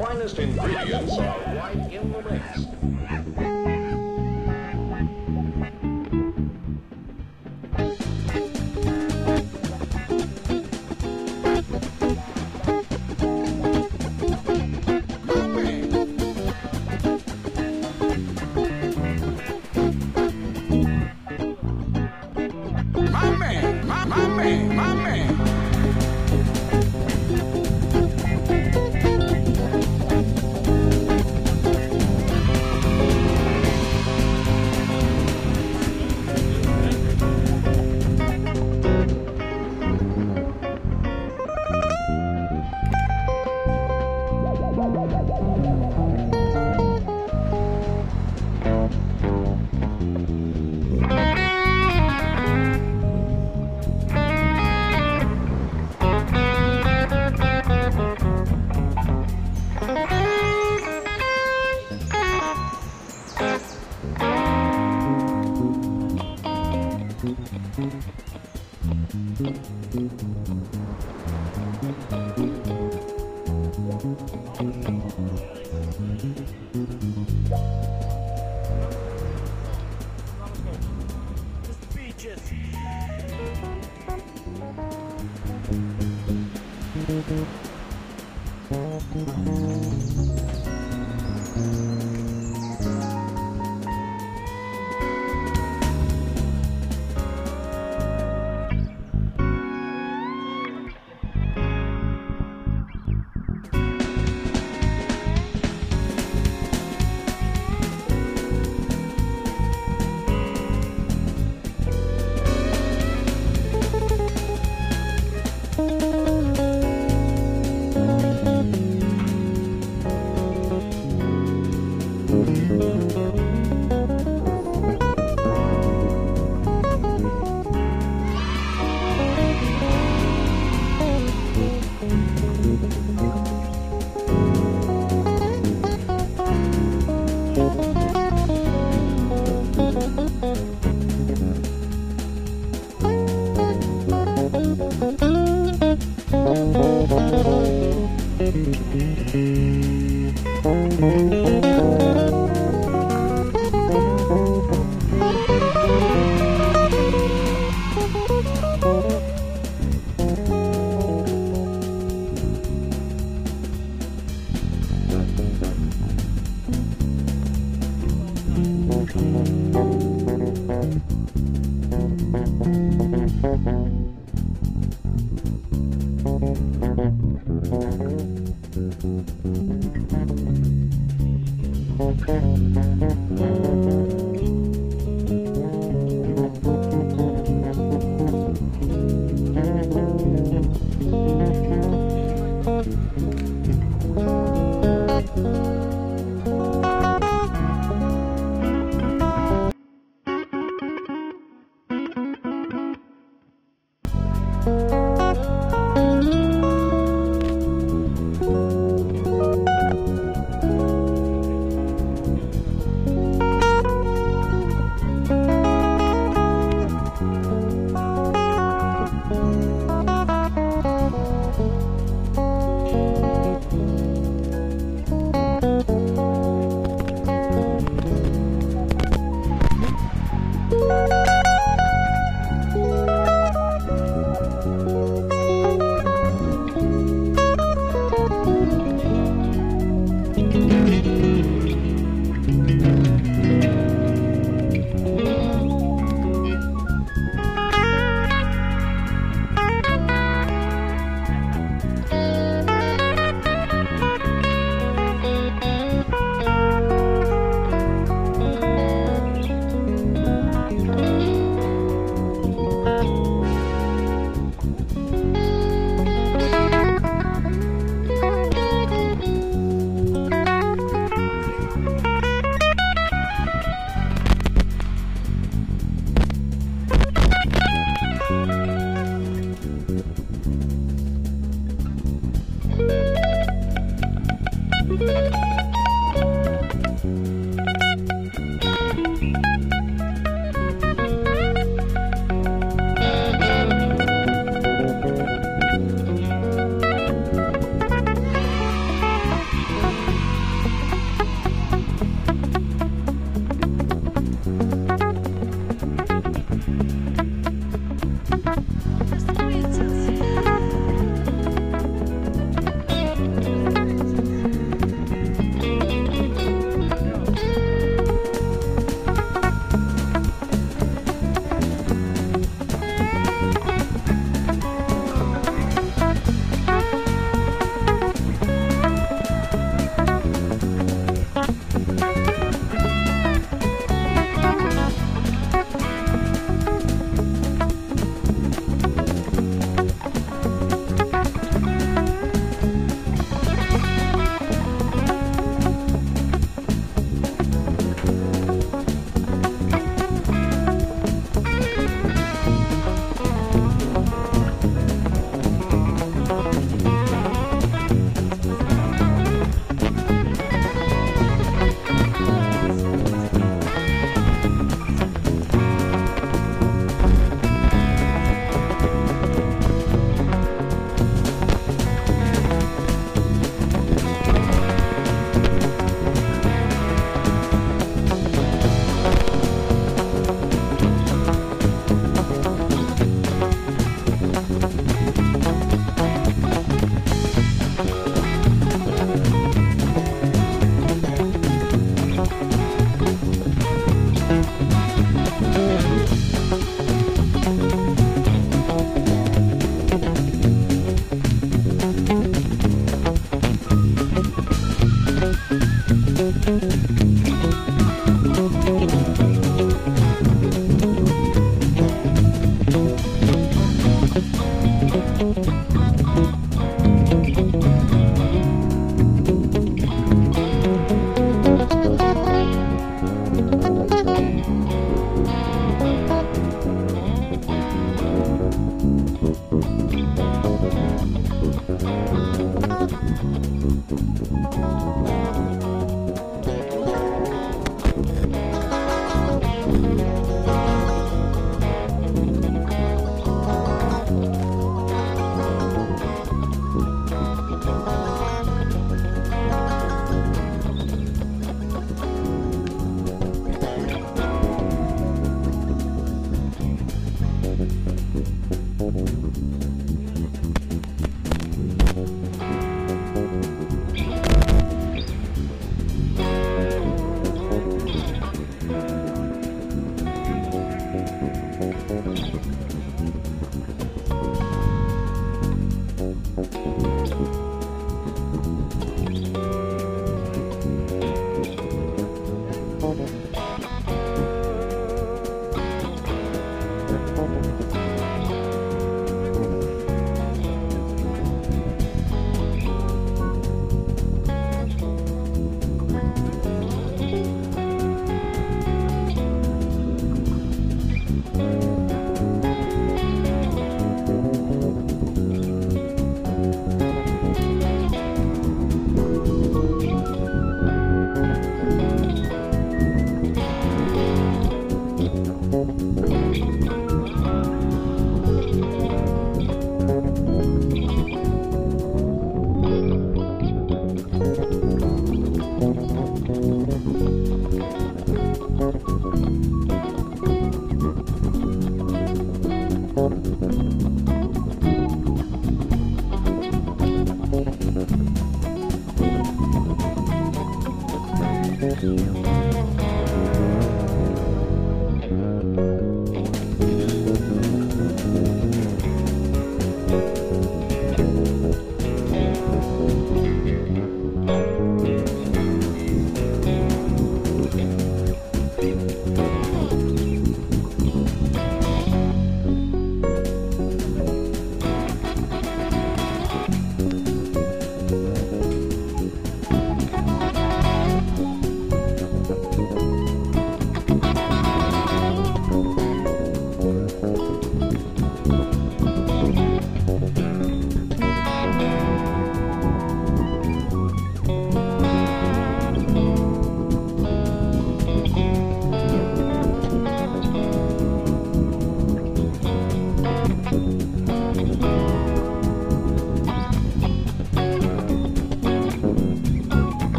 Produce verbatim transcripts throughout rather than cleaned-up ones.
finest ingredients are right in the mix. My man, my, my man, my man.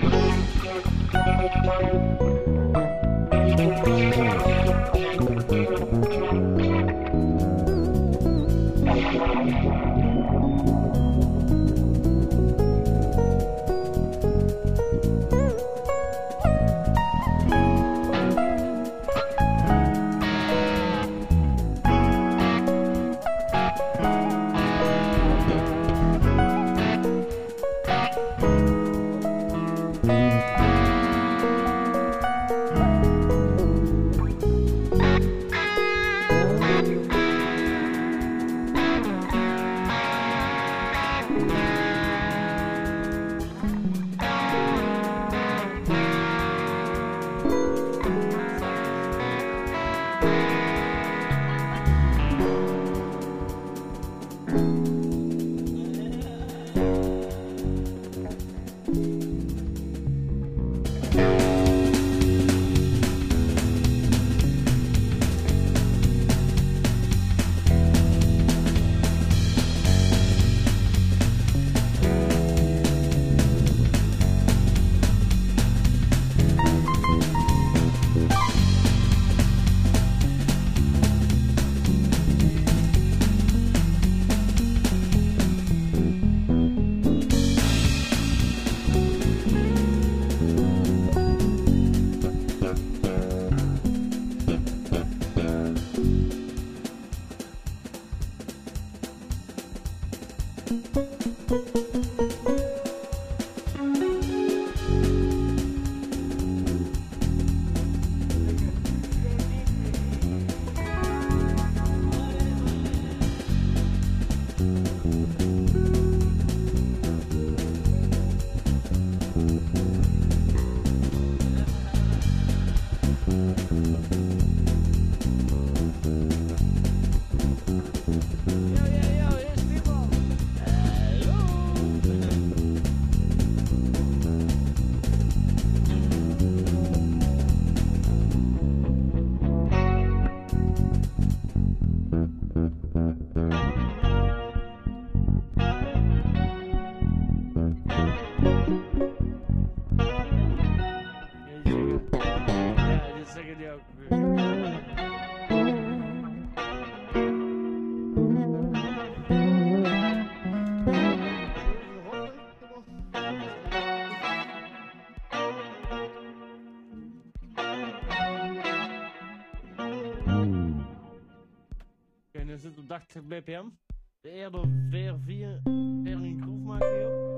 En zit op tachtig B P M. De eerder weer vier weer een groove maken hier.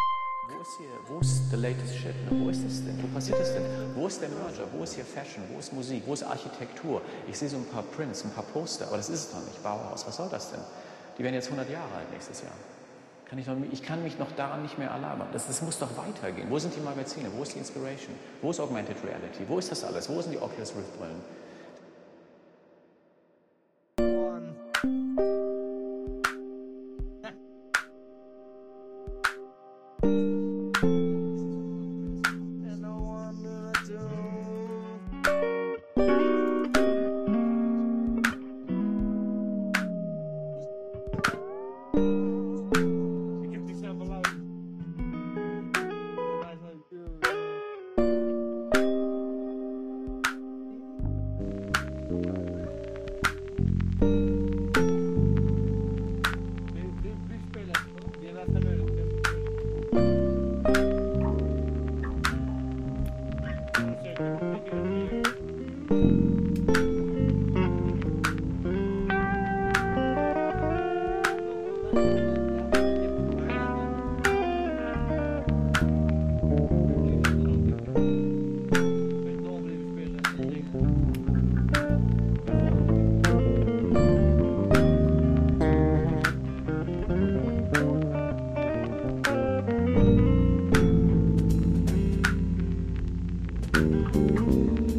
Wo ist hier, wo ist the latest shit? Ne? Wo ist das denn? Wo passiert das denn? Wo ist der Merger? Wo ist hier Fashion? Wo ist Musik? Wo ist Architektur? Ich sehe so ein paar Prints, ein paar Poster, aber das ist es doch nicht. Bauhaus, was soll das denn? Die werden jetzt hundert Jahre alt nächstes Jahr. Kann ich, noch, ich kann mich noch daran nicht mehr erlabern. Das, das muss doch weitergehen. Wo sind die Magazine? Wo ist die Inspiration? Wo ist Augmented Reality? Wo ist das alles? Wo sind die Oculus Rift Brillen? Thank you.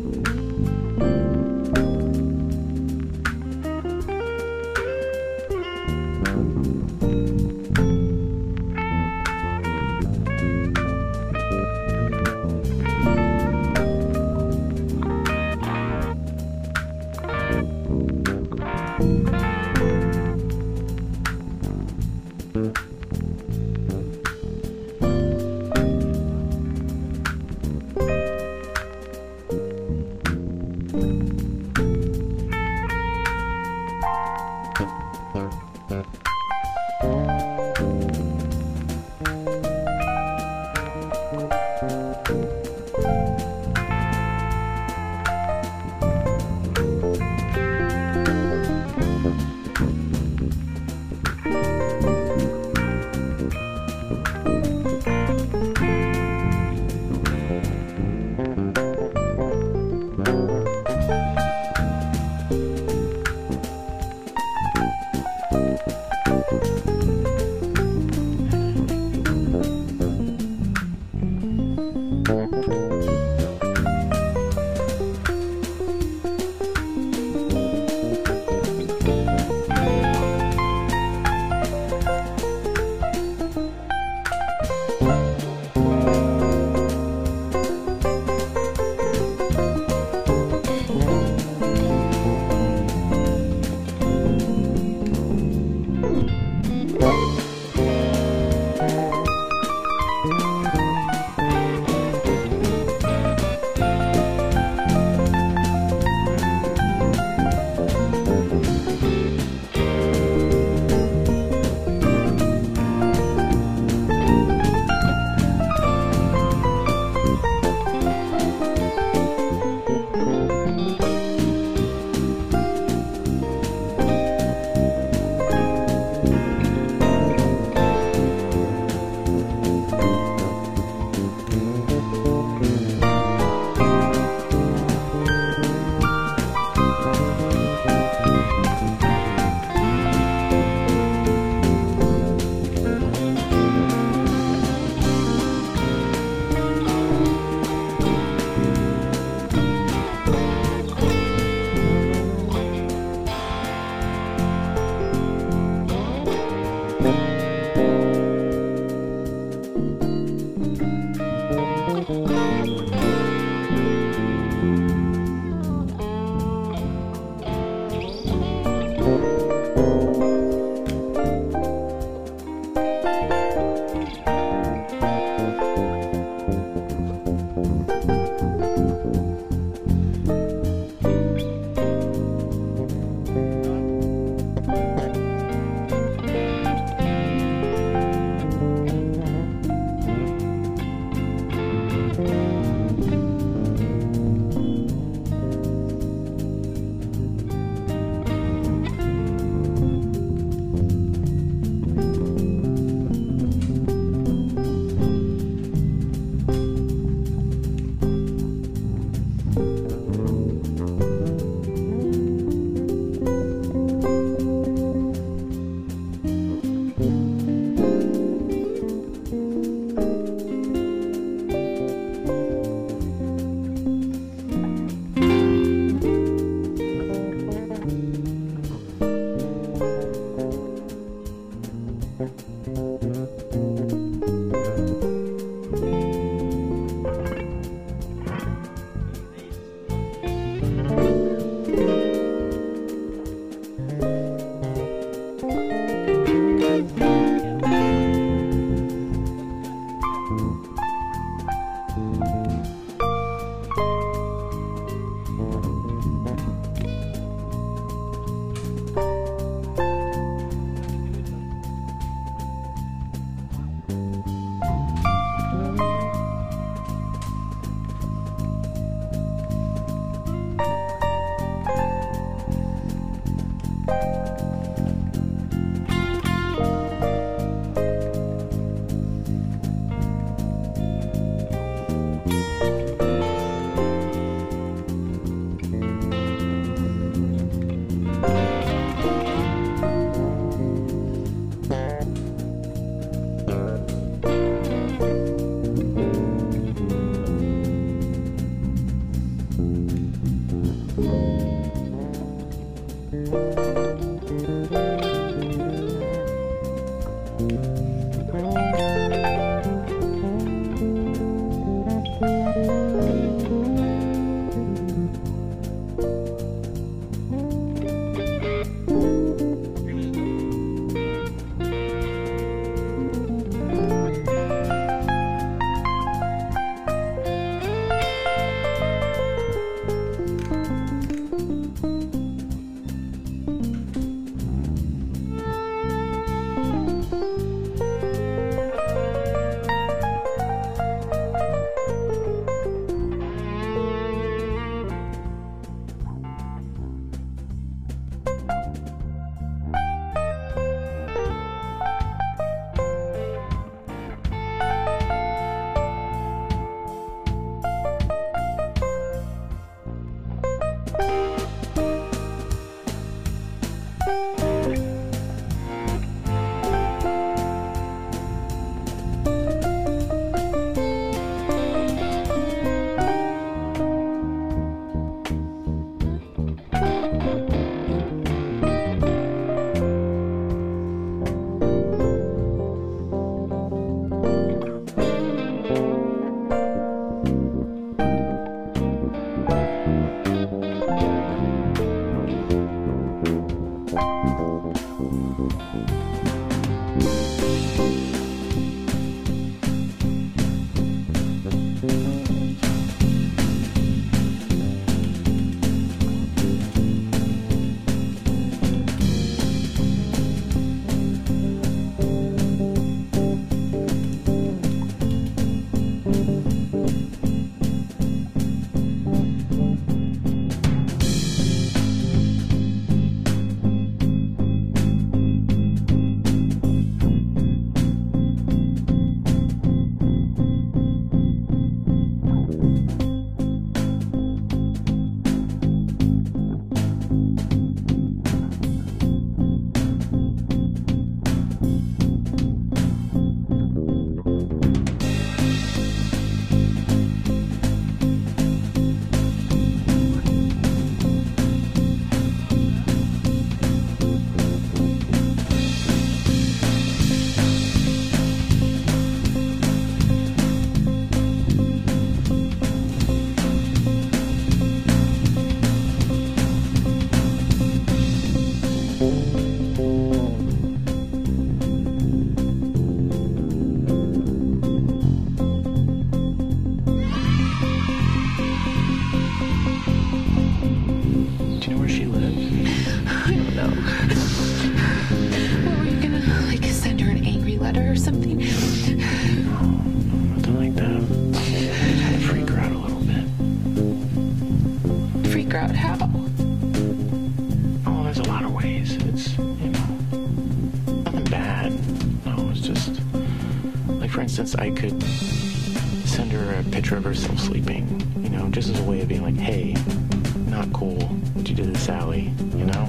But how? Oh, there's a lot of ways. It's, you know, nothing bad. No, it's just, like, for instance, I could send her a picture of herself sleeping, you know, just as a way of being like, hey, not cool what you did to Sally, you know?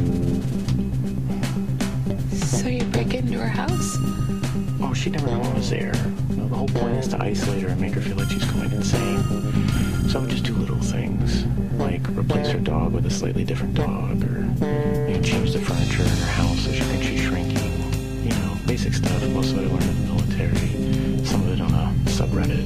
So you break into her house? Oh, she'd never know I was there. You know, the whole point is to isolate her and make her feel like she's going insane. So I would just do little things, like replace her dog with a slightly different dog, or, you know, change the furniture in her house so she thinks she's shrinking. You know, basic stuff. Most of it I learned in the military. Some of it on a subreddit.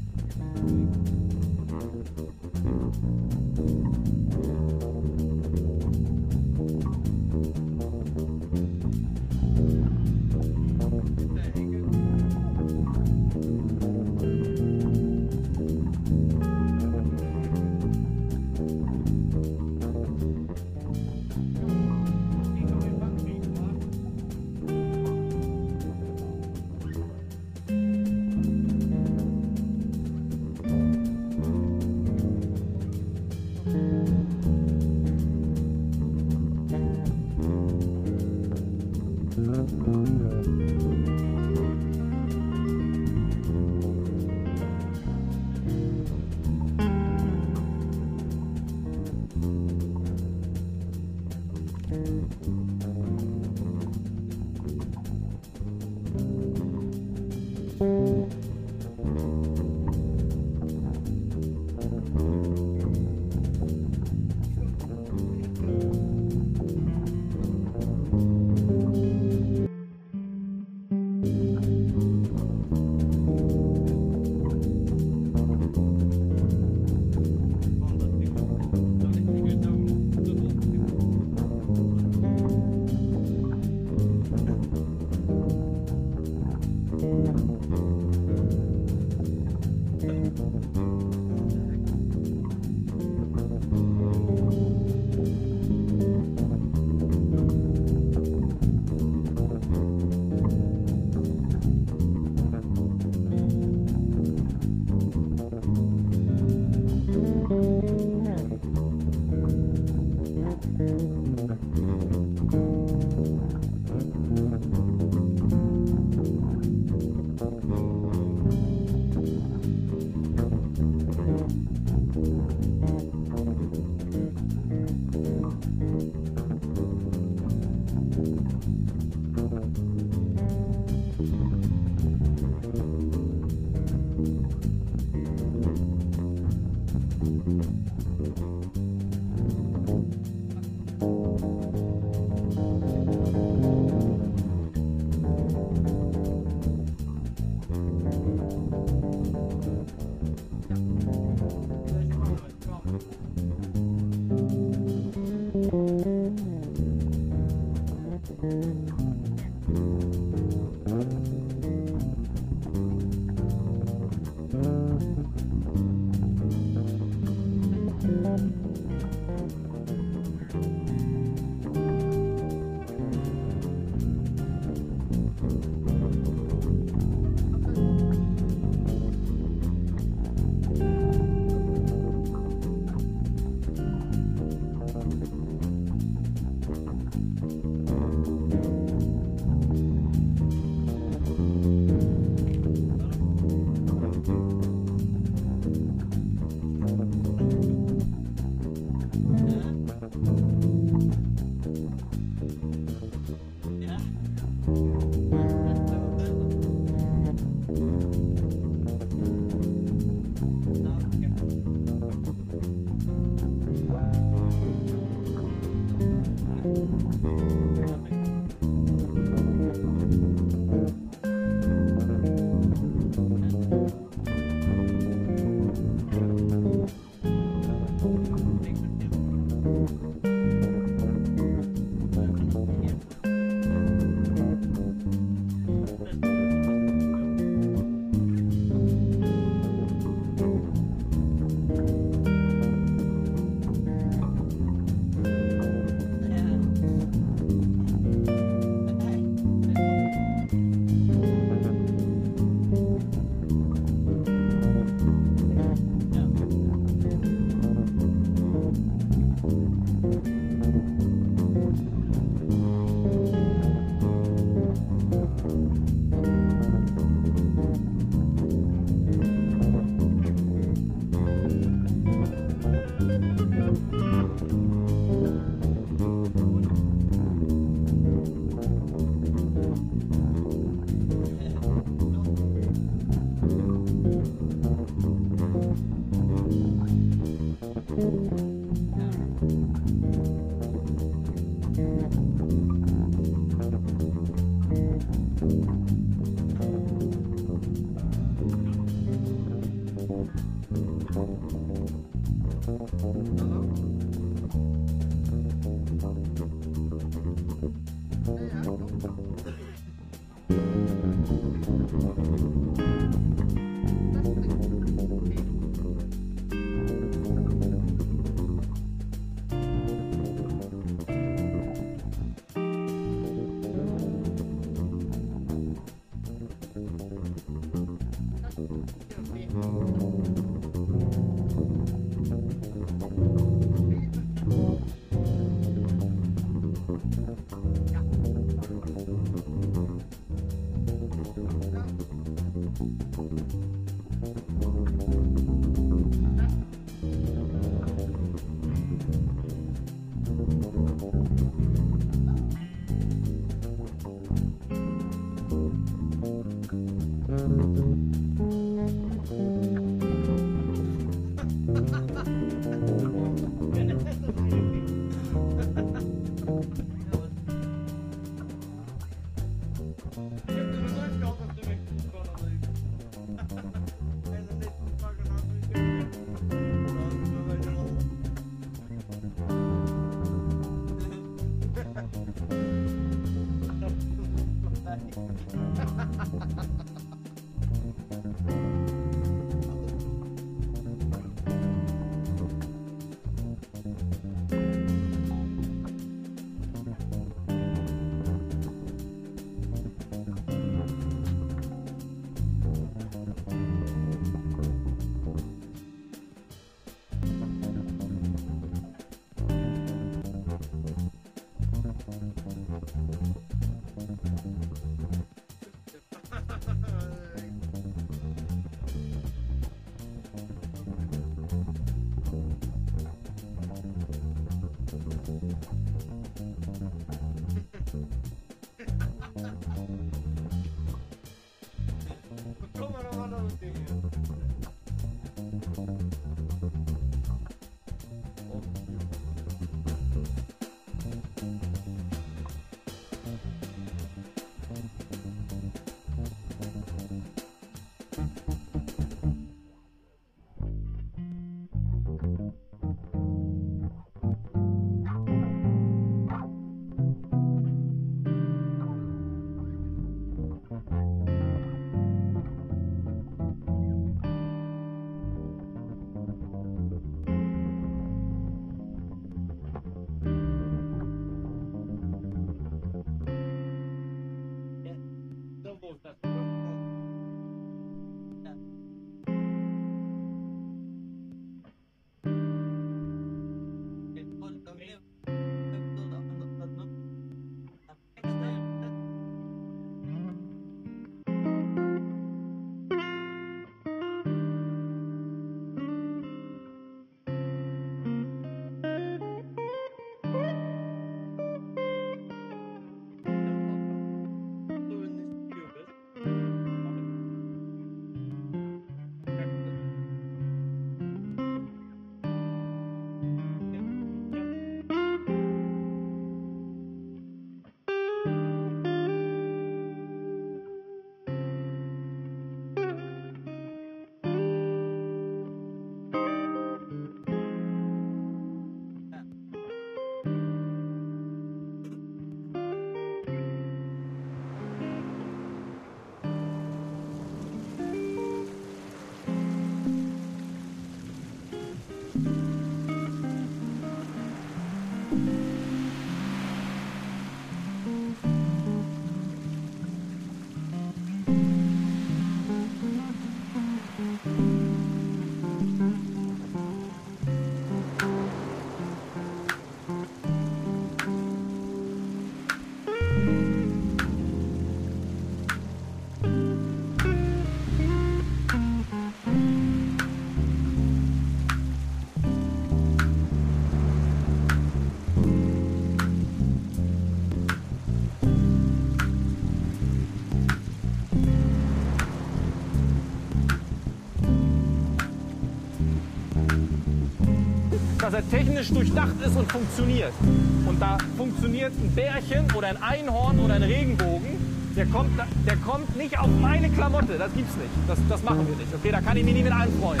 dass er technisch durchdacht ist und funktioniert. Und da funktioniert ein Bärchen oder ein Einhorn oder ein Regenbogen, der kommt, der kommt nicht auf meine Klamotte. Das gibt's nicht. Das, das machen wir nicht. Okay, da kann ich mich nie mit anfreunden.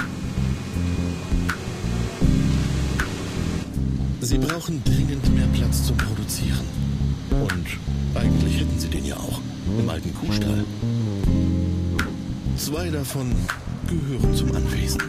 Sie brauchen dringend mehr Platz zum Produzieren. Und eigentlich hätten sie den ja auch. Im alten Kuhstall. Zwei davon gehören zum Anwesen.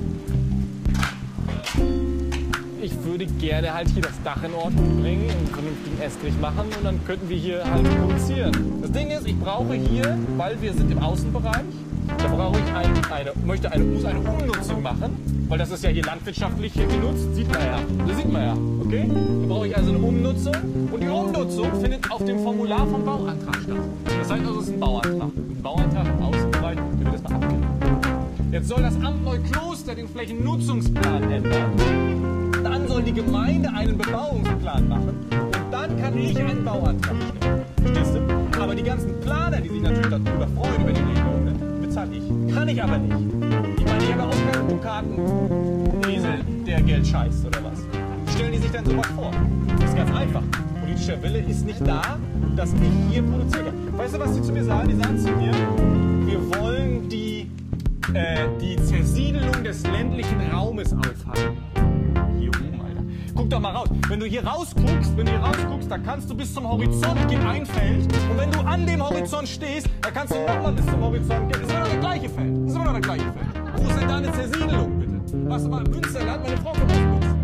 Ich würde gerne halt hier das Dach in Ordnung bringen und einen vernünftigen Estrich machen und dann könnten wir hier halt produzieren. Das Ding ist, ich brauche hier, weil wir sind im Außenbereich, da brauche ich ein, eine, möchte eine, muss eine Umnutzung machen, weil das ist ja hier landwirtschaftlich hier genutzt, sieht man ja, das sieht man ja, okay? Da brauche ich also eine Umnutzung und die Umnutzung findet auf dem Formular vom Bauantrag statt. Das heißt also, es ist ein Bauantrag. Ein Bauantrag im Außenbereich, der wird erstmal abgelehnt. Jetzt soll das Amt Neukloster den Flächennutzungsplan ändern. Dann soll die Gemeinde einen Bebauungsplan machen und dann kann ich einen Bauantrag stellen. Verstehst du? Aber die ganzen Planer, die sich natürlich darüber freuen, über die Regelung, bezahle ich. Kann ich aber nicht. Ich meine, ich habe auch keinen Dukaten-Esel, der Geld scheißt oder was. Stellen die sich dann sowas vor? Das ist ganz einfach. Politischer Wille ist nicht da, dass ich hier produziere. Weißt du, was die zu mir sagen? Die sagen zu mir, wir wollen die, äh, die Zersiedelung des ländlichen Raumes aufhalten. Guck doch mal raus. Wenn du hier rausguckst, wenn du hier rausguckst, da kannst du bis zum Horizont gehen, ein Feld. Und wenn du an dem Horizont stehst, da kannst du nochmal bis zum Horizont gehen. Das ist immer noch das gleiche Feld. Das ist immer noch das gleiche Feld. Wo ist denn da eine Zersiedelung, bitte? Warst du mal im Münsterland? Meine Frau kommt aus Münster.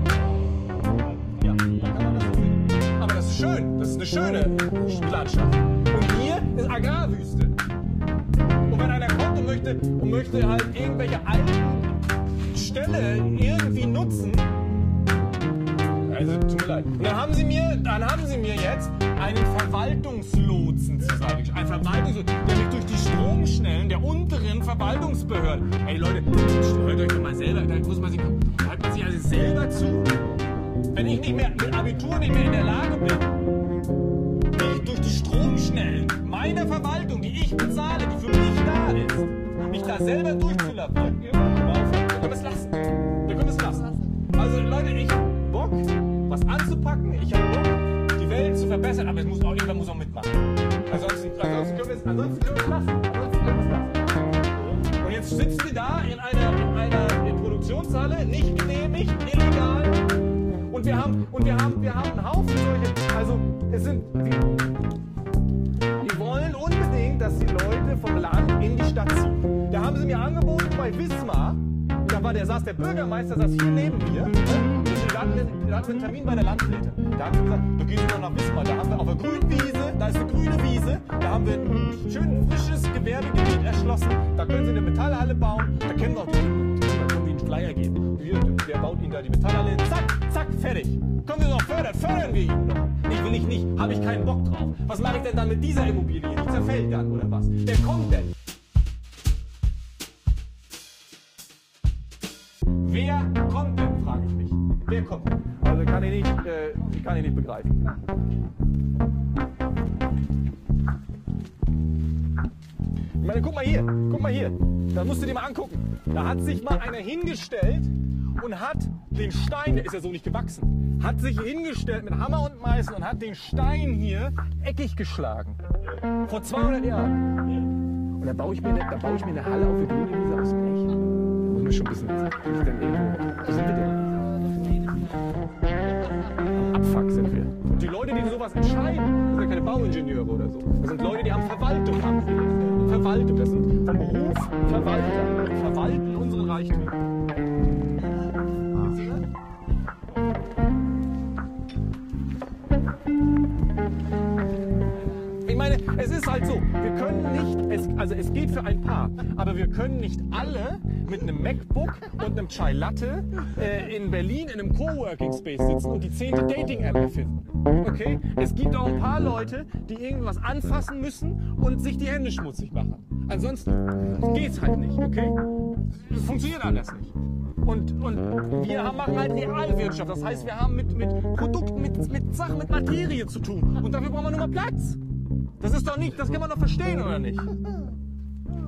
Ja, da kann man das so finden. Aber das ist schön. Das ist eine schöne Landschaft. Und hier ist Agrarwüste. Und wenn einer kommt und möchte, und möchte halt irgendwelche alten Ställe irgendwie nutzen, also, tut mir leid. Und dann haben sie mir, dann haben sie mir jetzt einen Verwaltungslotsen zur Seite gestellt. Ein Verwaltungslotsen, der mich durch die Stromschnellen der unteren Verwaltungsbehörde. Ey Leute, hört euch doch mal selber, da muss man sich, hört man sich also selber zu. Wenn ich nicht mehr mit Abitur nicht mehr in der Lage bin, mich durch die Stromschnellen meiner Verwaltung, die ich bezahle, die für mich da ist, mich da selber durchzulavieren, wir können es lassen. Wir können es lassen. Also Leute, ich Bock, was anzupacken, ich habe Bock, die Welt zu verbessern, aber es muss auch, irgendwann muss auch mitmachen. Ansonsten, ansonsten können wir es, ansonsten können wir es lassen. Ansonsten können wir es lassen. Und jetzt sitzen wir da in einer, in einer in Produktionshalle, nicht genehmigt, illegal. Und wir haben, und wir haben, wir haben einen Haufen solche, also es sind, die, die wollen unbedingt, dass die Leute vom Land in die Stadt ziehen. Da haben sie mir angeboten bei Wismar, da war der, saß der Bürgermeister, saß hier neben mir. Wir hatten, wir hatten einen Termin bei der Landrätin. Da haben sie gesagt, du gehst noch nach Wismar. Da haben wir auf der grünen Wiese, da ist eine grüne Wiese, da haben wir ein schön frisches Gewerbegebiet erschlossen. Da können sie eine Metallhalle bauen. Da kennen wir auch die, da können wir ihnen Flyer geben. Der baut ihnen da die Metallhalle. Zack, zack, fertig. Können wir noch fördern? Fördern wir ihn noch. Nee, will ich nicht. Habe ich keinen Bock drauf. Was mache ich denn dann mit dieser Immobilie? Die zerfällt dann oder was? Wer kommt denn? Wer kommt denn, frage ich mich. Wer kommt? Also kann ich nicht, äh, kann ich nicht begreifen. Ich meine, guck mal hier, guck mal hier. Da musst du dir mal angucken. Da hat sich mal einer hingestellt und hat den Stein, der ist ja so nicht gewachsen, hat sich hingestellt mit Hammer und Meißel und hat den Stein hier eckig geschlagen. Vor zweihundert Jahren. Und da baue ich mir eine, da baue ich mir eine Halle auf der grünen Wiese aus Blech. Da muss man schon ein bisschen, bin ich denn irgendwo, wo sind wir denn? Am Abfuck sind wir. Und die Leute, die sowas entscheiden, sind ja keine Bauingenieure oder so. Das sind Leute, die haben Verwaltung abgegeben. Verwaltung, das sind vom Beruf Verwalter. Die verwalten unsere Reichtümer. Ich meine, es ist halt so, wir können nicht, es, also es geht für ein paar, aber wir können nicht alle mit einem MacBook und einem Chai Latte äh, in Berlin in einem Coworking Space sitzen und die zehnte Dating-App erfinden. Okay? Es gibt auch ein paar Leute, die irgendwas anfassen müssen und sich die Hände schmutzig machen. Ansonsten geht's halt nicht, okay? Das funktioniert anders nicht. Und, und wir haben, machen halt Realwirtschaft, das heißt, wir haben mit, mit Produkten, mit, mit Sachen, mit Materie zu tun. Und dafür brauchen wir nur mal Platz. Das ist doch nicht, das kann man doch verstehen, oder nicht?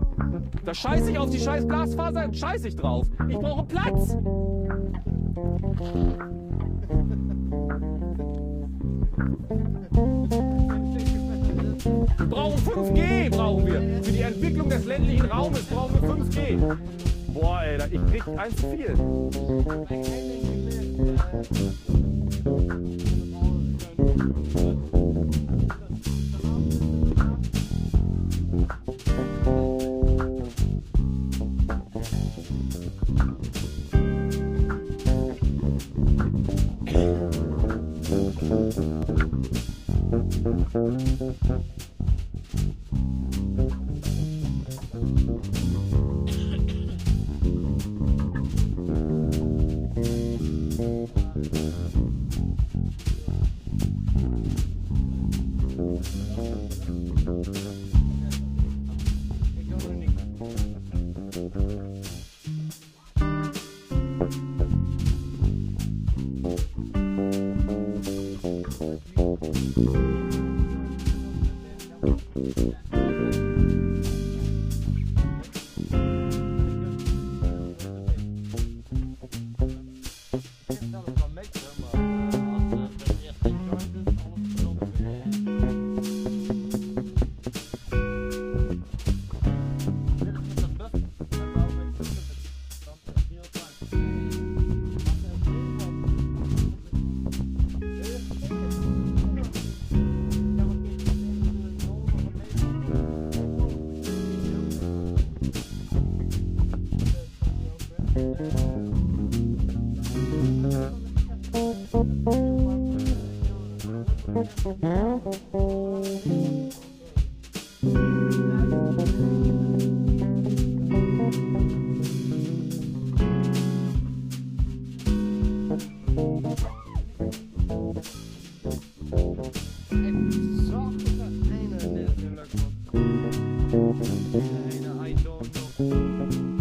Da scheiße ich auf die scheiß Glasfaser, scheiße ich drauf. Ich brauche Platz. Wir brauchen fünf G, brauchen wir. Für die Entwicklung des ländlichen Raumes brauchen wir fünf G. Boah, ey, ich krieg eins zu viel.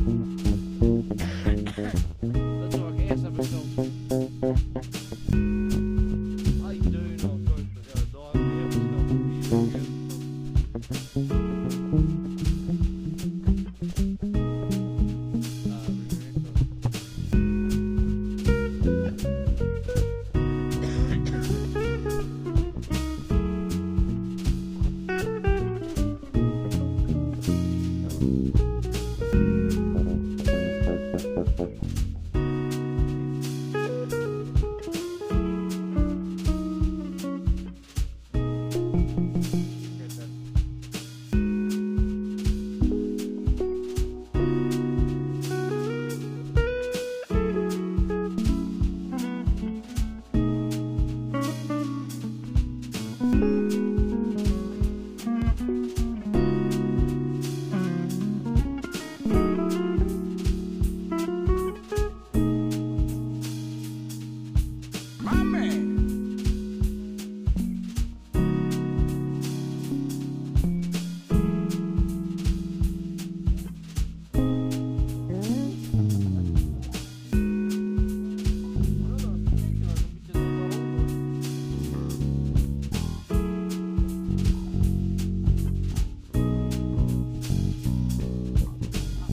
Dat is ook eerst even zo.